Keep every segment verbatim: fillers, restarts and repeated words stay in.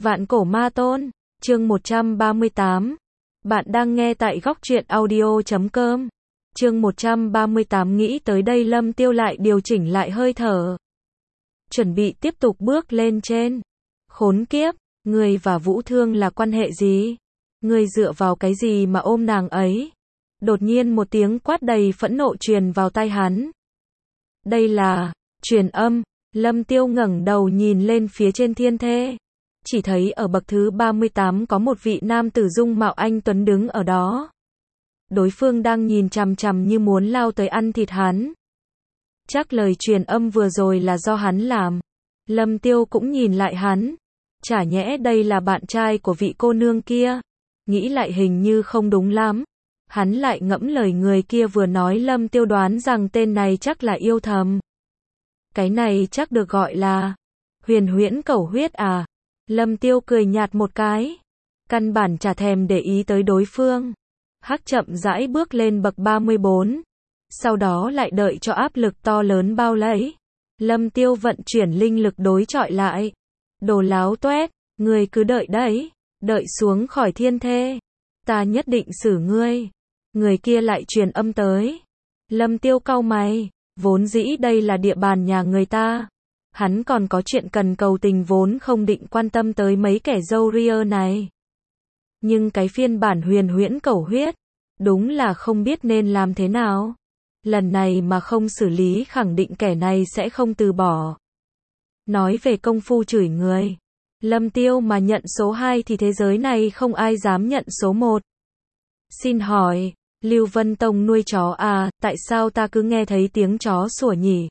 Vạn cổ ma tôn, chương một trăm ba mươi tám. Bạn đang nghe tại góc truyện audio chấm com. Chương một trăm ba mươi tám. Nghĩ tới đây Lâm Tiêu lại điều chỉnh lại hơi thở. Chuẩn bị tiếp tục bước lên trên. Khốn kiếp, người và Vũ Thương là quan hệ gì? Người dựa vào cái gì mà ôm nàng ấy? Đột nhiên một tiếng quát đầy phẫn nộ truyền vào tai hắn. Đây là truyền âm. Lâm Tiêu ngẩng đầu nhìn lên phía trên thiên thê. Chỉ thấy ở bậc thứ ba mươi tám có một vị nam tử dung mạo anh tuấn đứng ở đó. Đối phương đang nhìn chằm chằm như muốn lao tới ăn thịt hắn. Chắc lời truyền âm vừa rồi là do hắn làm. Lâm Tiêu cũng nhìn lại hắn. Chả nhẽ đây là bạn trai của vị cô nương kia. Nghĩ lại hình như không đúng lắm. Hắn lại ngẫm lời người kia vừa nói. Lâm Tiêu đoán rằng tên này chắc là yêu thầm. Cái này chắc được gọi là huyền huyễn cẩu huyết à? Lâm Tiêu cười nhạt một cái. Căn bản chả thèm để ý tới đối phương. Hắc chậm rãi bước lên bậc ba mươi bốn. Sau đó lại đợi cho áp lực to lớn bao lấy. Lâm Tiêu vận chuyển linh lực đối chọi lại. Đồ láo toét, người cứ đợi đấy. Đợi xuống khỏi thiên thê. Ta nhất định xử ngươi. Người kia lại truyền âm tới. Lâm Tiêu cau mày. Vốn dĩ đây là địa bàn nhà người ta. Hắn còn có chuyện cần cầu tình vốn không định quan tâm tới mấy kẻ râu ria này. Nhưng cái phiên bản huyền huyễn cẩu huyết, đúng là không biết nên làm thế nào. Lần này mà không xử lý khẳng định kẻ này sẽ không từ bỏ. Nói về công phu chửi người, Lâm Tiêu mà nhận số hai thì thế giới này không ai dám nhận số một. Xin hỏi, Lưu Vân Tông nuôi chó à, tại sao ta cứ nghe thấy tiếng chó sủa nhỉ?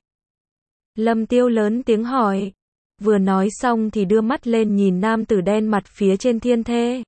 Lâm Tiêu lớn tiếng hỏi. Vừa nói xong thì đưa mắt lên nhìn nam tử đen mặt phía trên thiên thê.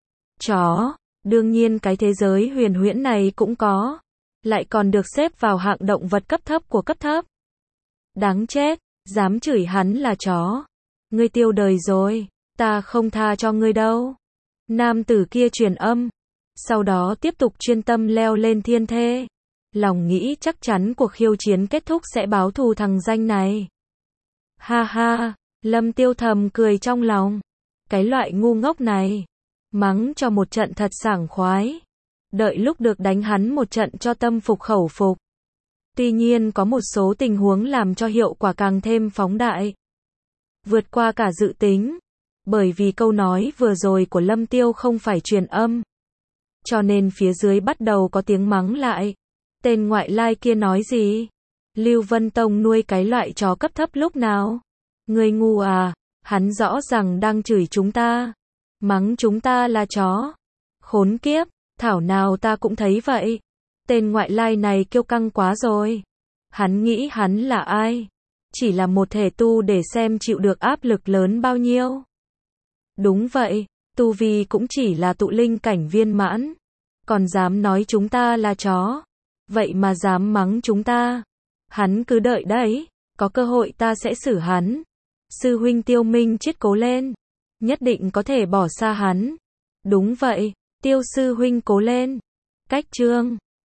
Chó, đương nhiên cái thế giới huyền huyễn này cũng có. Lại còn được xếp vào hạng động vật cấp thấp của cấp thấp. Đáng chết, dám chửi hắn là chó. Ngươi tiêu đời rồi, ta không tha cho ngươi đâu. Nam tử kia truyền âm. Sau đó tiếp tục chuyên tâm leo lên thiên thê. Lòng nghĩ chắc chắn cuộc khiêu chiến kết thúc sẽ báo thù thằng danh này. Ha ha, Lâm Tiêu thầm cười trong lòng. Cái loại ngu ngốc này. Mắng cho một trận thật sảng khoái. Đợi lúc được đánh hắn một trận cho tâm phục khẩu phục. Tuy nhiên có một số tình huống làm cho hiệu quả càng thêm phóng đại. Vượt qua cả dự tính. Bởi vì câu nói vừa rồi của Lâm Tiêu không phải truyền âm. Cho nên phía dưới bắt đầu có tiếng mắng lại. Tên ngoại lai kia nói gì? Lưu Vân Tông nuôi cái loại chó cấp thấp lúc nào? Người ngu à? Hắn rõ ràng đang chửi chúng ta. Mắng chúng ta là chó. Khốn kiếp, thảo nào ta cũng thấy vậy. Tên ngoại lai này kiêu căng quá rồi. Hắn nghĩ hắn là ai? Chỉ là một thể tu để xem chịu được áp lực lớn bao nhiêu. Đúng vậy, tu vi cũng chỉ là tụ linh cảnh viên mãn. Còn dám nói chúng ta là chó. Vậy mà dám mắng chúng ta. Hắn cứ đợi đấy, có cơ hội ta sẽ xử hắn. Sư huynh Tiêu Minh chết cố lên. Nhất định có thể bỏ xa hắn. Đúng vậy, Tiêu sư huynh cố lên. Cách chương